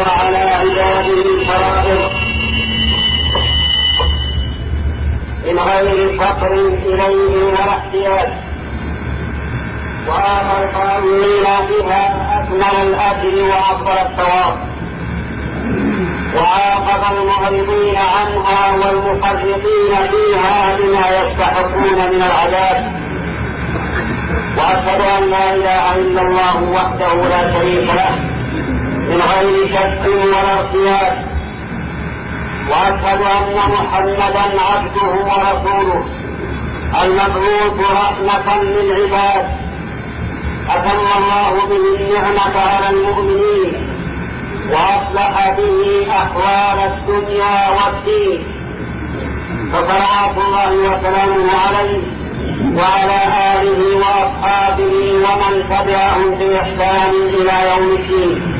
على عباده الفرائض من غير فقر إليه ولا احتياج، وآمر القائمين بها أكمل الأجر وأفضل الثواب، وعاقب المعرضين عنها والمفرطين فيها بما يستحقون من العذاب. وأشهد أن لا إله إلا الله وحده لا شريك له من غير شك ولا ارتياب، وأشهد أن محمدا عبده ورسوله المبعوث رحمة للعباد، أتم الله به النعمة على المؤمنين وأصلح به أحوال الدنيا والدين، فصلوات الله وسلامه عليه وعلى آله وأصحابه ومن تبعهم بإحسان إلى يوم الدين.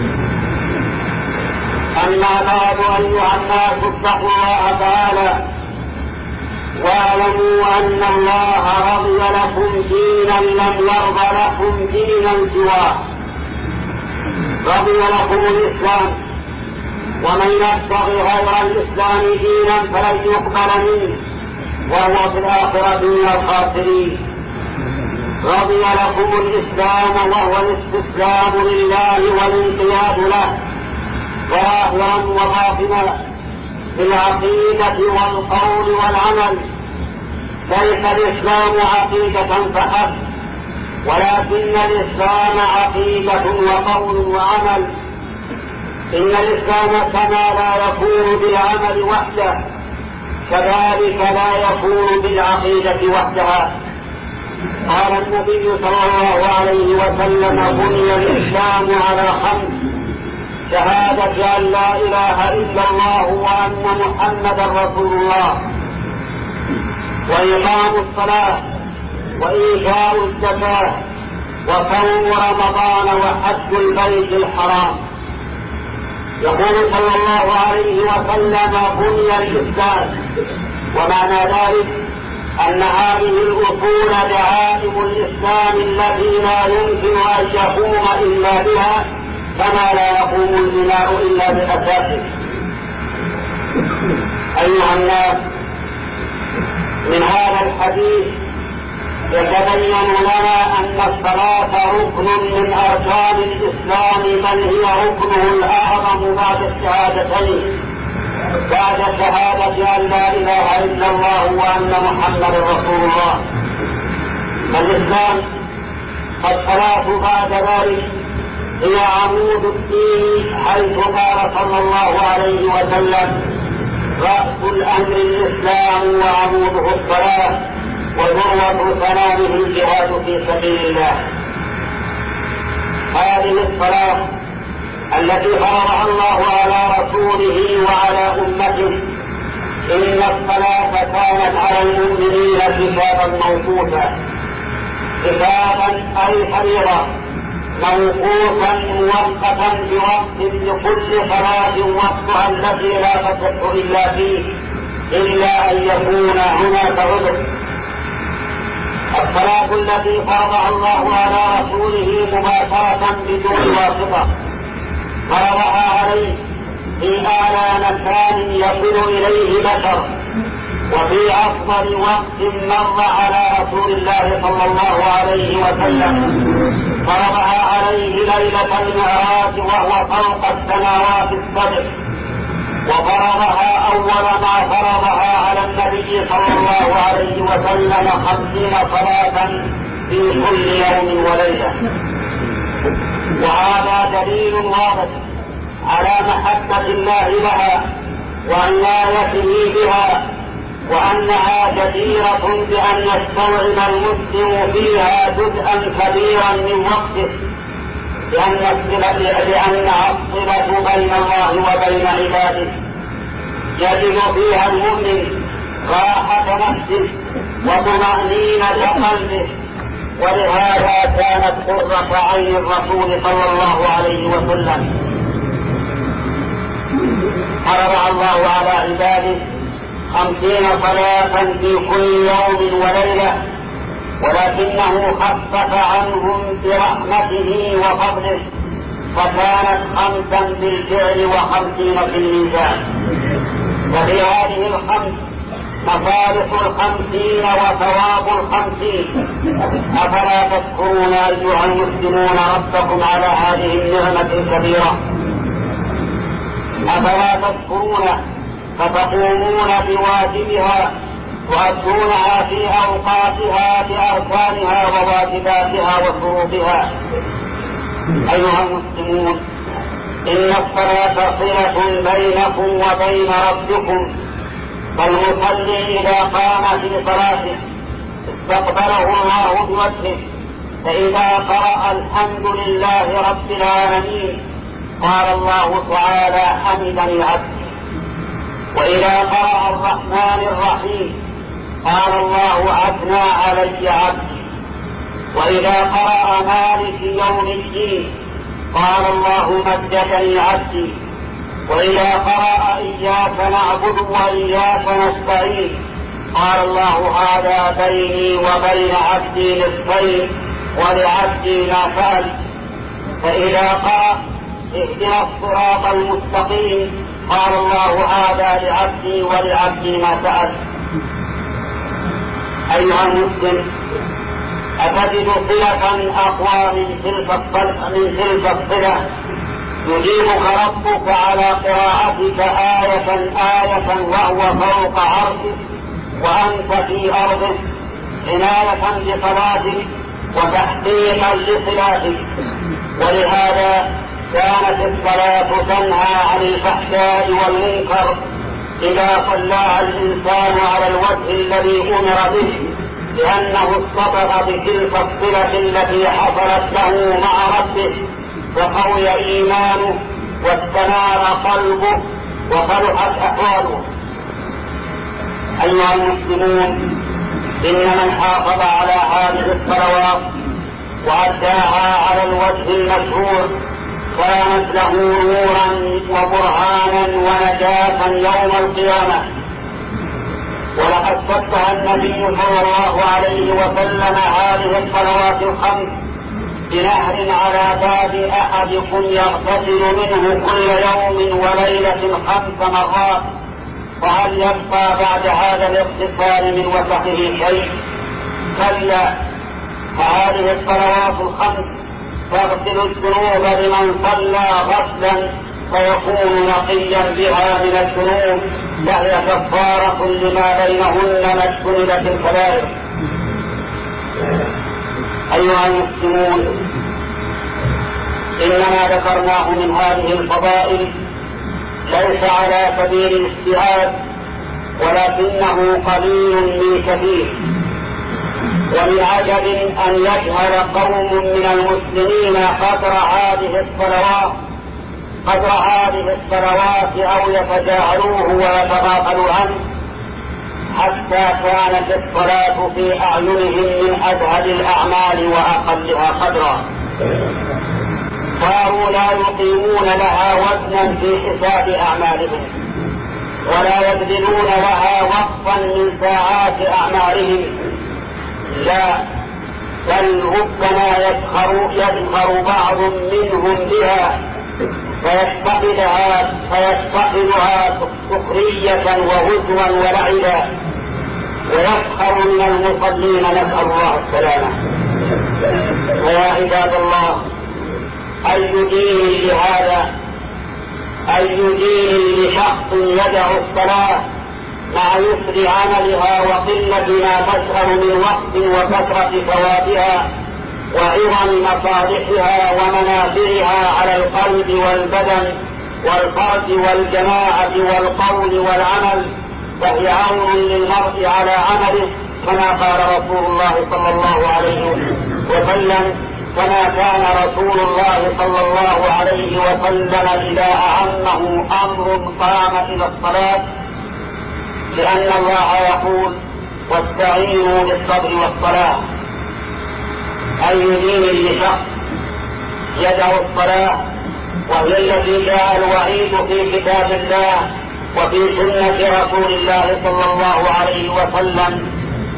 أما بعد، أيها الناس اتقوا الله تعالى واعلموا أن الله رضي لكم دينا لم يرض لكم دينا سواه، رضي لكم الإسلام، ومن يبتغي غير الإسلام دينا فلن يقبل منه وهو في الآخرة من الخاسرين. رضي لكم الإسلام وهو الاستسلام لله والانقياد له ظاهرا وباطنا بالعقيدة والقول والعمل. ليس الإسلام عقيدة فحسب، ولكن الإسلام عقيدة وقول وعمل. إن الإسلام كما لا يكون بالعمل وحده كذلك لا يكون بالعقيدة وحدها. قال النبي صلى الله عليه وسلم: بني الإسلام على 5: شهادة أن لا إله إلا الله وأن محمدا رسول الله، وإقام الصلاة، وإيتاء الزكاة، وصوم رمضان، وحج البيت الحرام. يقول صلى الله عليه وسلم: بني الإسلام، ومعنى ذلك أن هذه الأصول دعائم الإسلام التي لا يمكن أن يقوم إلا بها، كما لا يقوم البناء إلا بأساسه. أيها الناس، من هذا الحديث يتبين لنا أن الصلاة ركن من أركان الإسلام، بل هي ركنه الأعظم بعد الشهادتين، بعد شهادة أن لا إله إلا الله وأن محمدا رسول الله. فالإسلام الصلاة بعد ذلك هي عمود الدين، حيث قال صلى الله عليه وسلم: رأس الأمر الإسلام وعموده الصلاة، وذروة سنامه الجهاد في سبيل الله. هذه الصلاة التي فرضها الله على رسوله وعلى أمته، إن الصلاة كانت على المؤمنين كتابا موقوتا، كتابا أي فريضة موقوتا موقتا بوقت لكل صلاة وقتها التي لا تصح إلا فيه، إلا أن يكون هناك عذر. الصلاة التي فرضها الله على رسوله مباشرة بدون واسطة، فرضها عليه في أعلى مكان يصل إليه بشر، وفي أفضل وقت مر على رسول الله صلى الله عليه وسلم. فرضها عليه ليلة المعراج وهو فوق السماوات السبع، وفرضها أول ما فرضها على النبي صلى الله عليه وسلم 50 صلاة في كل يوم وليلة. وهذا دليل واضح على محبة الله لها وعنايته بها، وأنها جديرة بأن يستوعب المسلم فيها جزءا كبيرا من وقته، لأنها الصلة بين الله وبين عباده. يجد فيها المؤمن راحة نفسه وطمأنينة قلبه، ولهذا كانت قرة عين الرسول صلى الله عليه وسلم. فرض الله على عباده 50 صلاة في كل يوم وليلة، ولكنه خفف عنهم برحمته وفضله، فكانت 5 بالفعل و50 في الميزان. وفي هذه ال5 مصالح 50 وثواب 50. أفلا تذكرون أيها المسلمون ربكم على هذه النعمة الكبيرة؟ أفلا تذكرون فتقومون بواجبها تؤدونها في أوقاتها بأركانها وواجباتها وشروطها؟ أيها المسلمون، إن الصلاة صلة بينكم وبين ربكم، فالمصلي إذا قام في صلاته استقبله الله بوجهه، فإذا قرأ الحمد لله رب العالمين قال الله تعالى حمدني عبدي، وإذا قرأ الرحمن الرحيم قال الله أثنى علي عبدي، وإذا قرأ مالك يوم الدين قال الله مجدني عبدي، وإذا قرأ إياك نعبد وإياك نستعين قال الله هذا بيني وبين عبدي نصفين ولعبدي ما فعل، فإذا قرأ اهدنا الصراط المستقيم قال الله هذا لعبدي ولعبدي ما سأل. أيها المسلم، أتجد صلة أقوى من تلك الصلة يجيبك ربك على قراءتك آية وهو فوق عرشك وأنت في أرضك، عناية بصلاتك وتحقيقا لصلاتك. ولهذا كانت الصلاة تنهى عن الفحشاء والمنكر إذا صلى الإنسان على الوجه الذي أمر به، لأنه اصطبغ بتلك الصلة التي حصلت له مع ربه، وقوي إيمانه واستنار قلبه وصلحت أحواله. أيها المسلمون، إن من حافظ على هذه الصلوات وأداها على الوجه المشهور كانت له نورا وبرهانا ونجاة يوم القيامة. ولقد فتح النبي صلى الله عليه وسلم هذه الصلوات ال5 بنهر على باب أحدكم يغتسل منه كل يوم وليلة 5 مرات، فهل يبقى بعد هذا الاغتسال من وسخه شيء؟ كلا، فهذه الصلوات ال5 تغسل الذنوب لمن صلى غسلا فيكون نقيا بها من الذنوب، وهي كفارة لما بينهن ما اجتنبت الكبائر. أيها المسلمون، إنما ذكرناه من هذه الفضائل ليس على سبيل الاجتهاد، ولكنه قليل من كثير. ومن عجب أن يجهل قوم من المسلمين قدر هذه الصلوات أو يتجاهلوه ويتغافلوا عنه، حتى كانت الصلاة في أعينهم من أزهد الأعمال وأقلها قدرا، صاروا لا يقيمون لها وزنا في حساب أعمالهم، ولا يبذلون لها وقفا من ساعات أعمالهم، لا، بل ربما يدخر بعض منهم بها فيتخذها سخرية وهزوا ولعبا، ويسخر من المصلين، نسأل الله السلامة. ويا عباد الله، أي دين لهذا؟ أي دين لشخص يدع الصلاة مع يسر عملها وقلة ما تشغل من وقت وكثرة ثوابها وعظم مصالحها ومنافعها على القلب والبدن والفرد والجماعة والقول والعمل، فهي عون للمرء على عمله، كما قال رسول الله صلى الله عليه وسلم: كما كان رسول الله صلى الله عليه وسلم إذا أهمه أمر قام إلى الصلاة، لأن الله يقول: واستعينوا بالصبر والصلاة. أي دين لشخص يدع الصلاة، وهي التي جاء الوعيد في كتاب الله وفي سنة رسول الله صلى الله عليه وسلم،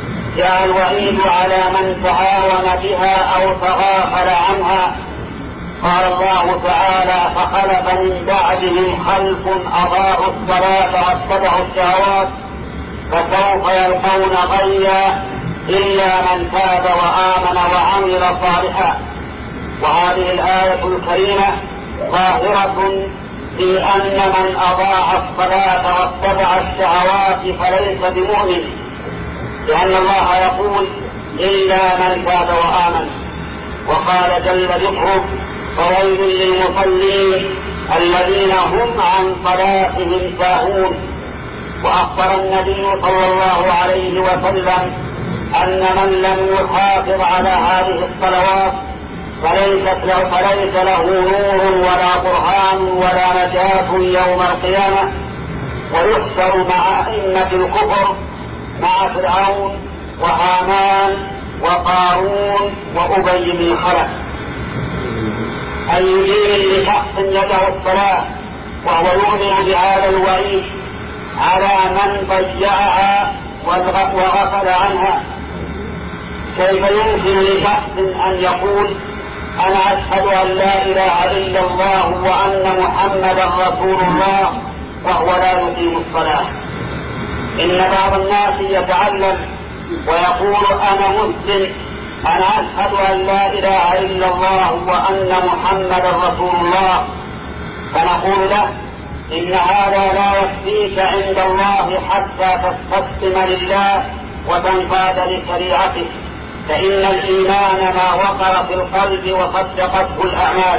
جاء الوعيد على من تعاون بها أو تغافل عنها، قال الله تعالى: فخلف من بعدهم خلف أضاعوا الصلاة واتبعوا الشهوات فسوف يلقون غيا إلا من تاب وآمن وعمل صالحا. وهذه الآية الكريمة ظاهرة في أن من أضاع الصلاة واتبع الشهوات فليس بمؤمن، لأن الله يقول: إلا من تاب وآمن. وقال جل ذكره: فويل للمصلين الذين هم عن صلاتهم ساهون. وأخبر النبي صلى الله عليه وسلم أن من لم يحافظ على هذه الصلوات فليس له نور ولا برهان ولا نجاة يوم القيامة، ويحشر مع أئمة الكفر مع فرعون وهامان وقارون وأبي بن خلف. أي دين لشخص يدع الصلاة وهو يؤمن بهذا الوعيد على من ضيعها وغفل عنها. كيف يمكن لشخص أن يقول: أنا أشهد أن لا إله إلا الله وأن محمدا رسول الله، وهو لا يقيم الصلاة؟ إن بعض الناس يتعلم ويقول: أنا مسلم، أنا أشهد أن لا إله إلا الله وأن محمدا رسول الله، فنقول له: إن هذا لا يكفيك عند الله حتى تستسلم لله وتنقاد لشريعته، فإن الإيمان ما وقر في القلب وصدقته الأعمال.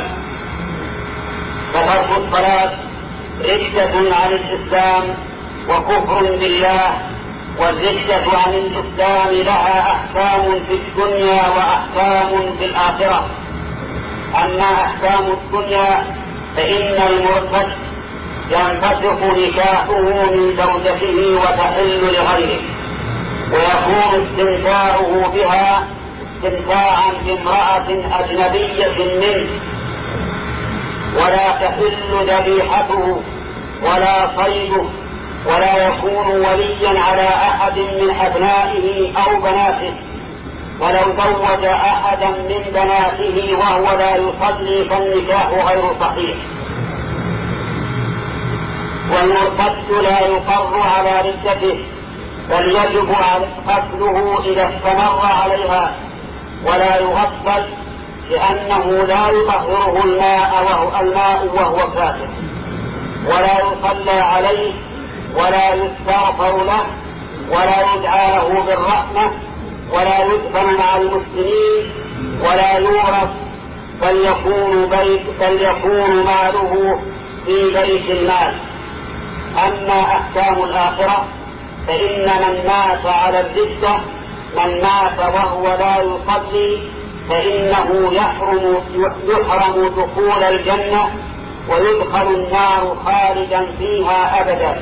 فترك الصلاة ردة عن الإسلام وكفر بالله، والردة عن الإسلام لها أحكام في الدنيا وأحكام في الآخرة. أما أحكام الدنيا فإن المرتد ينفسخ نكاحه من زوجته وتحل لغيره، ويكون استمتاعه بها استمتاعا بامرأة أجنبية منه، ولا تحل ذبيحته ولا صيده، ولا يكون وليا على أحد من أبنائه أو بناته. ولو زوج أحدا من بناته وهو لا يصلي فالنكاح غير صحيح. والمرتد لا يقر على ردته، بل يجب قتله إذا استمر عليها، ولا يغسل لأنه لا يطهره الماء وهو كافر، ولا يصلى عليه، ولا يستغفر له، ولا يدعى له بالرحمة، ولا يدفن مع المسلمين، ولا يورث، بل يكون ماله في بيت المال. أما أحكام الآخرة فإن من مات على الردة، من مات وهو لا يصلي، فإنه يحرم دخول الجنة ويدخل النار خالدا فيها أبدا.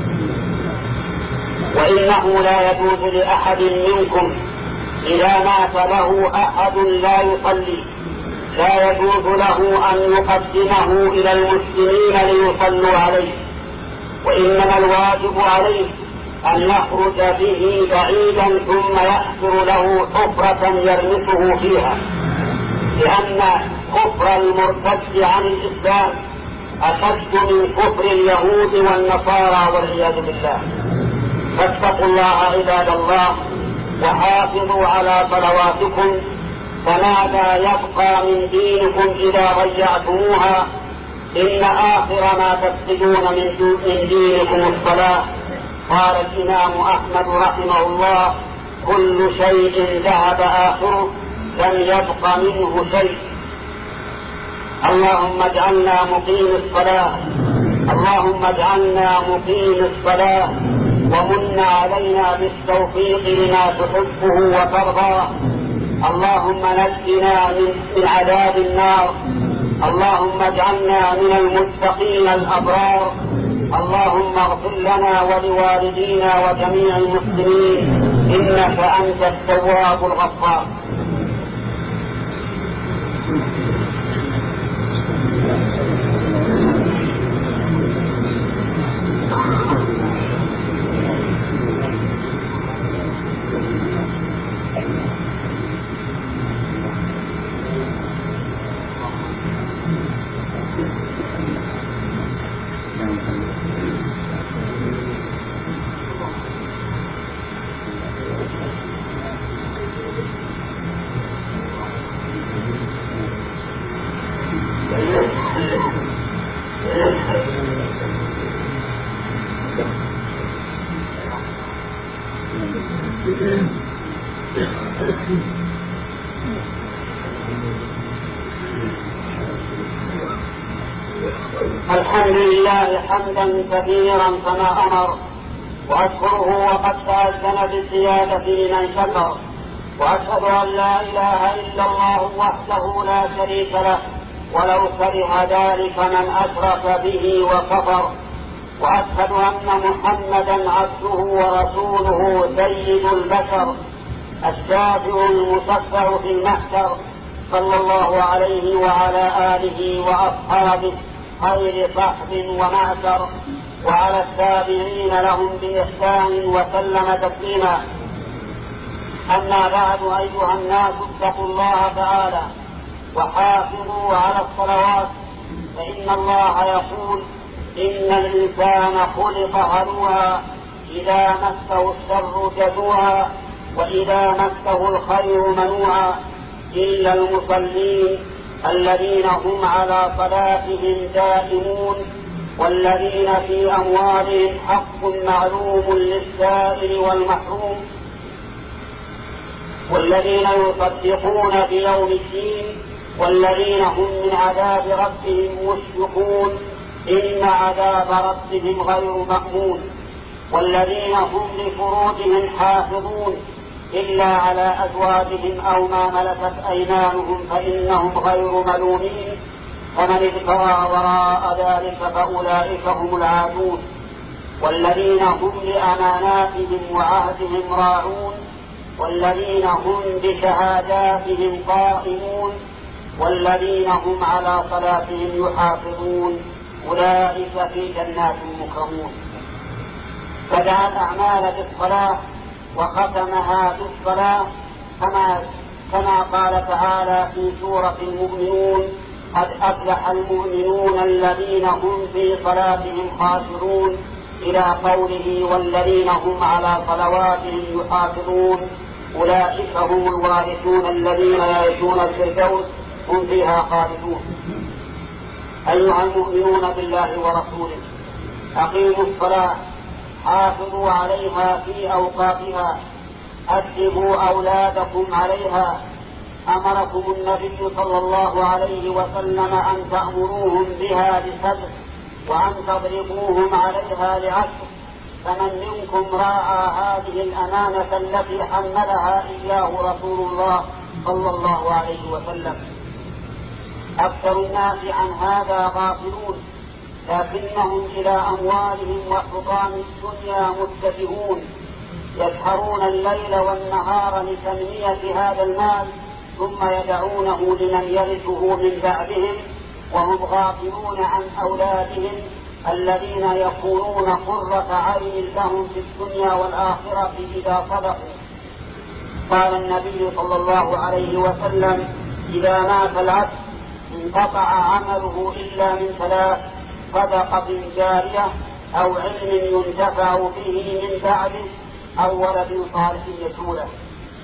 وإنه لا يجوز لأحد منكم إذا مات له أحد لا يصلي، لا يجوز له أن يقدمه إلى المسلمين ليصلوا عليه، وإنما الواجب عليه أن يخرج به بعيدا ثم يحفر له حفرة يرمسه فيها، لأن كفر المرتد عن الإسلام أشد من كفر اليهود والنصارى والعياذ بالله. فاتقوا الله عباد الله، وحافظوا على صلواتكم، فماذا يبقى من دينكم إذا ضيعتموها؟ إن آخر ما تفقدون من دينكم الصلاة. قال الإمام أحمد رحمه الله: كل شيء ذهب آخره، لم يبق منه شيء. اللهم اجعلنا مقيم الصلاة، اللهم اجعلنا مقيم الصلاة، ومن علينا بالتوفيق لما تحبه وترضى. اللهم نجنا من عذاب النار، اللهم اجعلنا من المتقين الأبرار. اللهم اغفر لنا ولوالدينا وجميع المسلمين، إنك أنت التواب الغفار. الحمد لله حمدا كثيرا كما أمر، وأشكره وقد تأذن بالزيادة لمن شكر، وأشهد أن لا إله إلا الله وحده لا شريك له ولو كره ذلك من أشرك به وكفر، وأشهد أن محمدا عبده ورسوله سيد البشر الشافع المشفع في المحشر، صلى الله عليه وعلى آله وأصحابه خير صحب ومعشر، وعلى التابعين لهم بإحسان وسلم تسليما. أما بعد، أيها الناس اتقوا الله تعالى وحافظوا على الصلوات، فإن الله يقول: إن الإنسان خلق هلوعا إذا مسه الشر جزوعا وإذا مسه الخير منوعا، إلا المصلين الذين هم على صلاتهم دائمون، والذين في أموالهم حق معلوم للسائل والمحروم، والذين يصدقون بيوم الدين، والذين هم من عذاب ربهم مشفقون، إن عذاب ربهم غير مأمون، والذين هم لفروجهم حافظون إلا على أزواجهم أو ما ملكت أيمانهم فإنهم غير ملومين، ومن ابتغى وراء ذلك فأولئك هم العادون، والذين هم لأماناتهم وعهدهم راعون، والذين هم بشهاداتهم قائمون، والذين هم على صلاتهم يحافظون، أولئك في جنات مكرمون. بدأ الأعمال بالصلاة وختمها بالصلاة، كما قال تعالى في سورة المؤمنون: قد أفلح المؤمنون الذين هم في صلاتهم خاشعون، إلى قوله: والذين هم على صلواتهم يحافظون، أولئك هم الوارثون الذين يرثون الفردوس هم فيها خالدون. أيها المؤمنون بالله ورسوله، أقيموا الصلاة، حافظوا عليها في أوقاتها، أدبوا أولادكم عليها. أمركم النبي صلى الله عليه وسلم أن تأمروهم بها بسبع، وأن تضربوهم عليها لعشر، فمن منكم راعى هذه الأمانة التي حملها إياه رسول الله صلى الله عليه وسلم. أكثر الناس عن هذا غافلون، لكنهم إلى أموالهم وحطام الدنيا متجهون، يسهرون الليل والنهار لتنمية هذا المال، ثم يدعونه لمن يرثه من بعدهم، وهم غافلون عن أولادهم الذين يكونون قرة عين لهم في الدنيا والآخرة إذا صدقوا. قال النبي صلى الله عليه وسلم: إذا مات العبد انقطع عمله إلا من ثلاث: صدقة جارية، أو علم ينتفع به من بعده، أو ولد صالح يدعو له.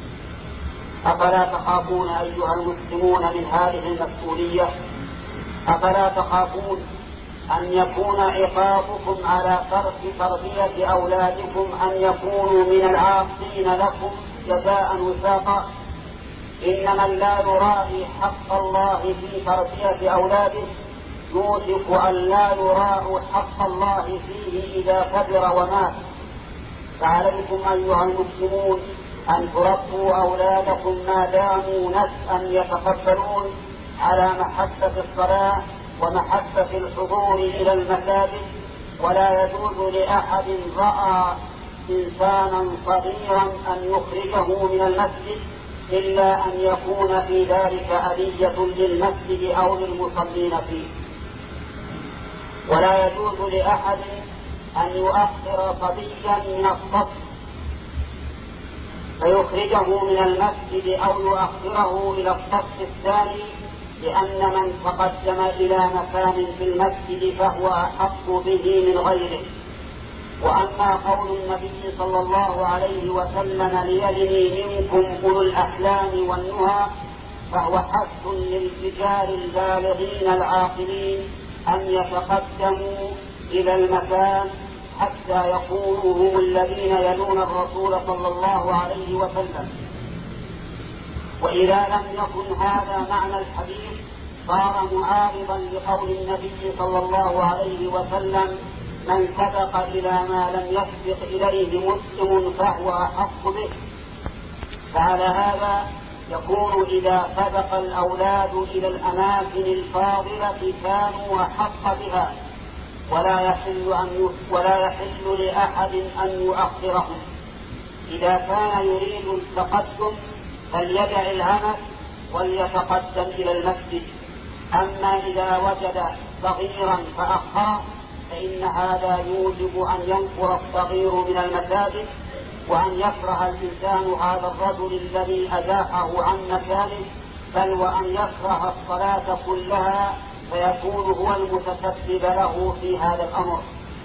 أفلا تخافون أيها المسلمون من هذه المسؤولية؟ أفلا تخافون أن يكون عقابكم على ترك تربية أولادكم أن يكونوا من العاقين لكم جزاء وفاقا؟ إن من لا يراعي حق الله في تربية أولاده يوشك أن لا يراعوا حق الله فيه إذا كبر ومات. فعليكم أيها المسلمون أن تربوا أولادكم ما داموا نشأ يتقبلون على محبة الصلاة ومحبة الحضور إلى المساجد. ولا يجوز لأحد رأى إنسانا صغيرا أن يخرجه من المسجد إلا أن يكون في ذلك أذية للمسجد أو للمصلين فيه. ولا يجوز لأحد أن يؤخر صبيا من الصف فيخرجه من المسجد أو يؤخره إلى الصف الثاني، لأن من تقدم إلى مكان في المسجد فهو أحق به من غيره. وأما قول النبي صلى الله عليه وسلم: ليلني منكم أولو الأحلام والنهى، فهو حث للرجال البالغين العاقلين أن يتقدموا إلى المكان حتى يكونوا هم الذين يلون الرسول صلى الله عليه وسلم. وإذا لم يكن هذا معنى الحديث صار معارضا لقول النبي صلى الله عليه وسلم: من سبق إلى ما لم يسبق إليه مسلم فهو أحق به. فعلى هذا يكون إذا سبق الأولاد إلى الأماكن الفاضلة كانوا أحق بها، ولا يحل لأحد أن يؤخرهم. إذا كان يريد التقدم فليدع العمل وليتقدم إلى المسجد. أما إذا وجد صغيرا فأخره فإن هذا يوجب أن ينفر الصغير من المساجد، وأن يكره الإنسان هذا الرجل الذي أزاحه عن مكانه، بل وأن يكره الصلاة كلها فيكون هو المتسبب له في هذا الأمر.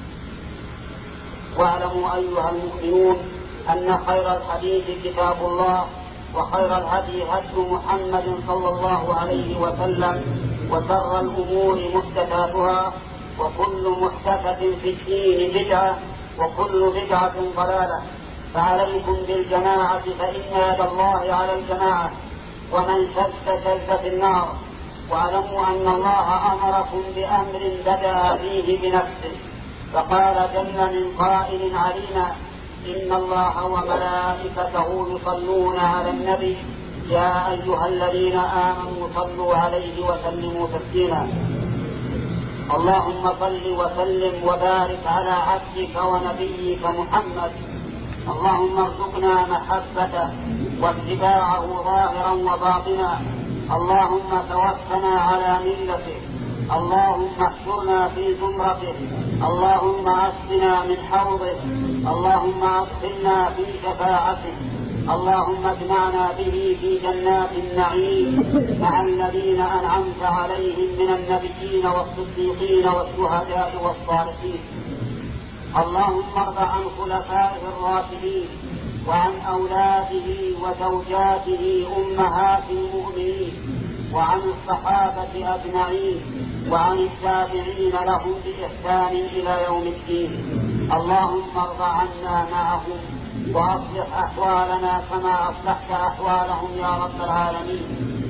واعلموا أيها المؤمنون أن خير الحديث كتاب الله، وخير الهدي هدي محمد صلى الله عليه وسلم، وشر الأمور محدثاتها، وكل محدثة في الدين بدعة، وكل بدعة ضلالة. فعليكم بالجماعة فإن يد الله على الجماعة، ومن شد في النار. واعلموا أن الله أمركم بأمر بدأ فيه بنفسه، فقال جل من قائل علينا: إن الله وملائكته يصلون على النبي يا أيها الذين آمنوا صلوا عليه وسلموا تسليما. اللهم صل وسلم وبارك على عبدك ونبيك محمد. اللهم ارزقنا محبته واتباعه ظاهرا وباطنا. اللهم توفنا على ملته. اللهم احشرنا في زمرته. اللهم اسقنا من حوضه. اللهم ادخلنا في شفاعته. اللهم اجمعنا به في جنات النعيم مع الذين أنعمت عليهم من النبيين والصديقين والشهداء والصالحين. اللهم ارض عن خلفائه الراشدين، وعن أولاده وزوجاته أمهات المؤمنين، وعن الصحابة أجمعين، وعن التابعين لهم بإحسان إلى يوم الدين. اللهم ارض عنا معهم، وأصلح أحوالنا كما أصلحت أحوالهم يا رب العالمين.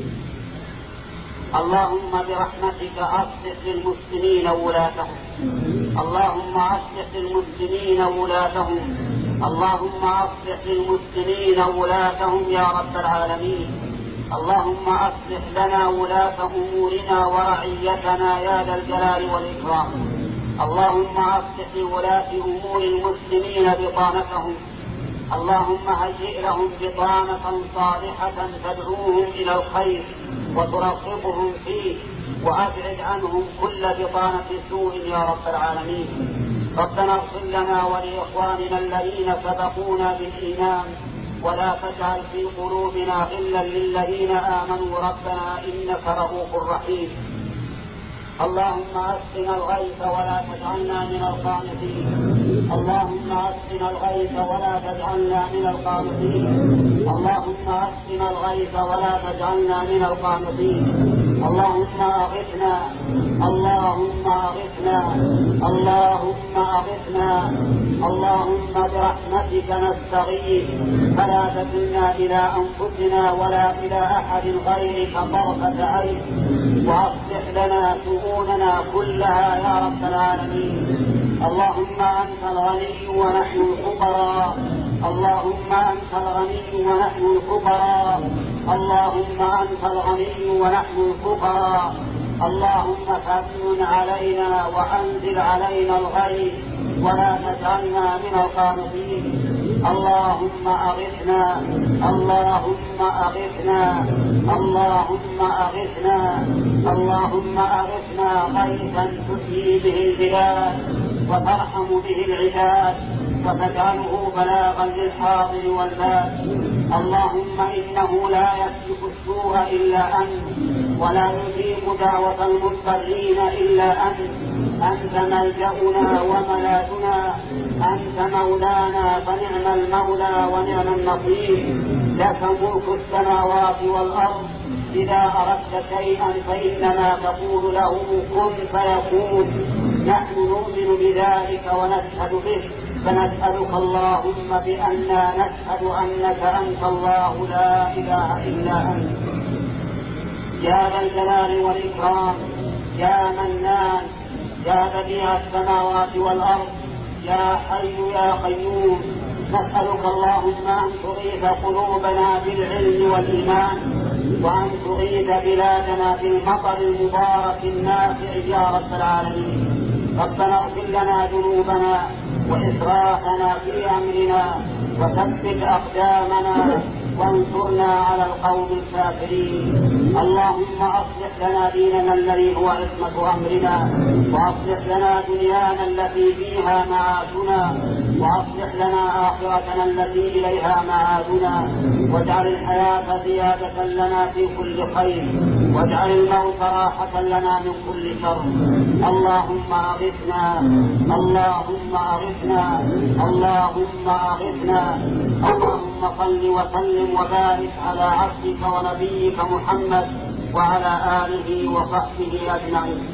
اللهم برحمتك أصلح للمسلمين ولاتهم. اللهم أصلح للمسلمين ولاتهم. اللهم أصلح للمسلمين ولاتهم يا رب العالمين. اللهم أصلح لنا ولاة أمورنا ورعيتنا يا ذا الجلال والإكرام. اللهم أصلح لولاة أمور المسلمين بطانتهم. اللهم هيئ لهم بطانة صالحة تدعوهم إلى الخير وترغبهم فيه، وأبعد عنهم كل بطانة سوء يا رب العالمين. ربنا اغفر لنا ولإخواننا الذين سبقونا بالإيمان، ولا تجعل في قلوبنا غلا للذين آمنوا ربنا إنك رؤوف رحيم. اللهم اسقنا الغيث ولا تجعلنا من القانطين. اللهم اسقنا الغيث ولا تجعلنا من القانطين. اللهم اسقنا الغيث ولا تجعلنا من القانطين. اللهم اغثنا. اللهم اغثنا. اللهم اغثنا. اللهم برحمتك نستغيث، فلا تكلنا الى انفسنا ولا الى احد غيرك طرفة عين، واصلح لنا شؤوننا كلها يا رب العالمين. اللهم أنت الغني ونحن الفقراء. اللهم أنت الغني ونحن الفقراء. اللهم أنت الغني ونحن الفقراء. اللهم فمن علينا وأنزل علينا الغيث ولا تجعلنا من القانطين. اللهم أغثنا. اللهم أغثنا. اللهم أغثنا. اللهم أغثنا غيثا تحيي به البلاد وترحم به العباد وتجعله بلاغا للحاضر والباد. اللهم إنه لا يكشف السوء إلا أنت، ولا يجيب دعوة المضطرين إلا أنت. أنت ملجأنا وملاذنا. أنت مولانا فنعم المولى ونعم النصير. لك ملك السماوات والأرض. إذا أردت شيئا فإنما تقول له كن فيكون. نحن نؤمن بذلك ونشهد به، فنسألك اللهم بأننا نشهد أنك أنت الله لا إله إلا أنت يا ذا الجلال والإكرام، يا منان، يا بديع السماوات والأرض، يا حي يا قيوم. نسألك اللهم أن تغيث قلوبنا بالعلم والإيمان، وأن تغيث بلادنا بالمطر المبارك النافع يا رب العالمين. ربنا اغفر لنا ذنوبنا وإسرافنا في أمرنا، وثبت أقدامنا وانصرنا على القوم الكافرين. اللهم أصلح لنا ديننا الذي هو عصمة أمرنا، وأصلح لنا دنيانا التي فيها معاشنا، وأصلح لنا آخرتنا التي إليها معادنا، واجعل الحياة زيادة لنا في كل خير، واجعل الموت راحة لنا من كل شر. اللهم أغثنا، اللهم أغثنا، اللهم أغثنا. اللهم صل وسلم وبارك على عبدك ونبيك محمد وعلى آله وصحبه أجمعين.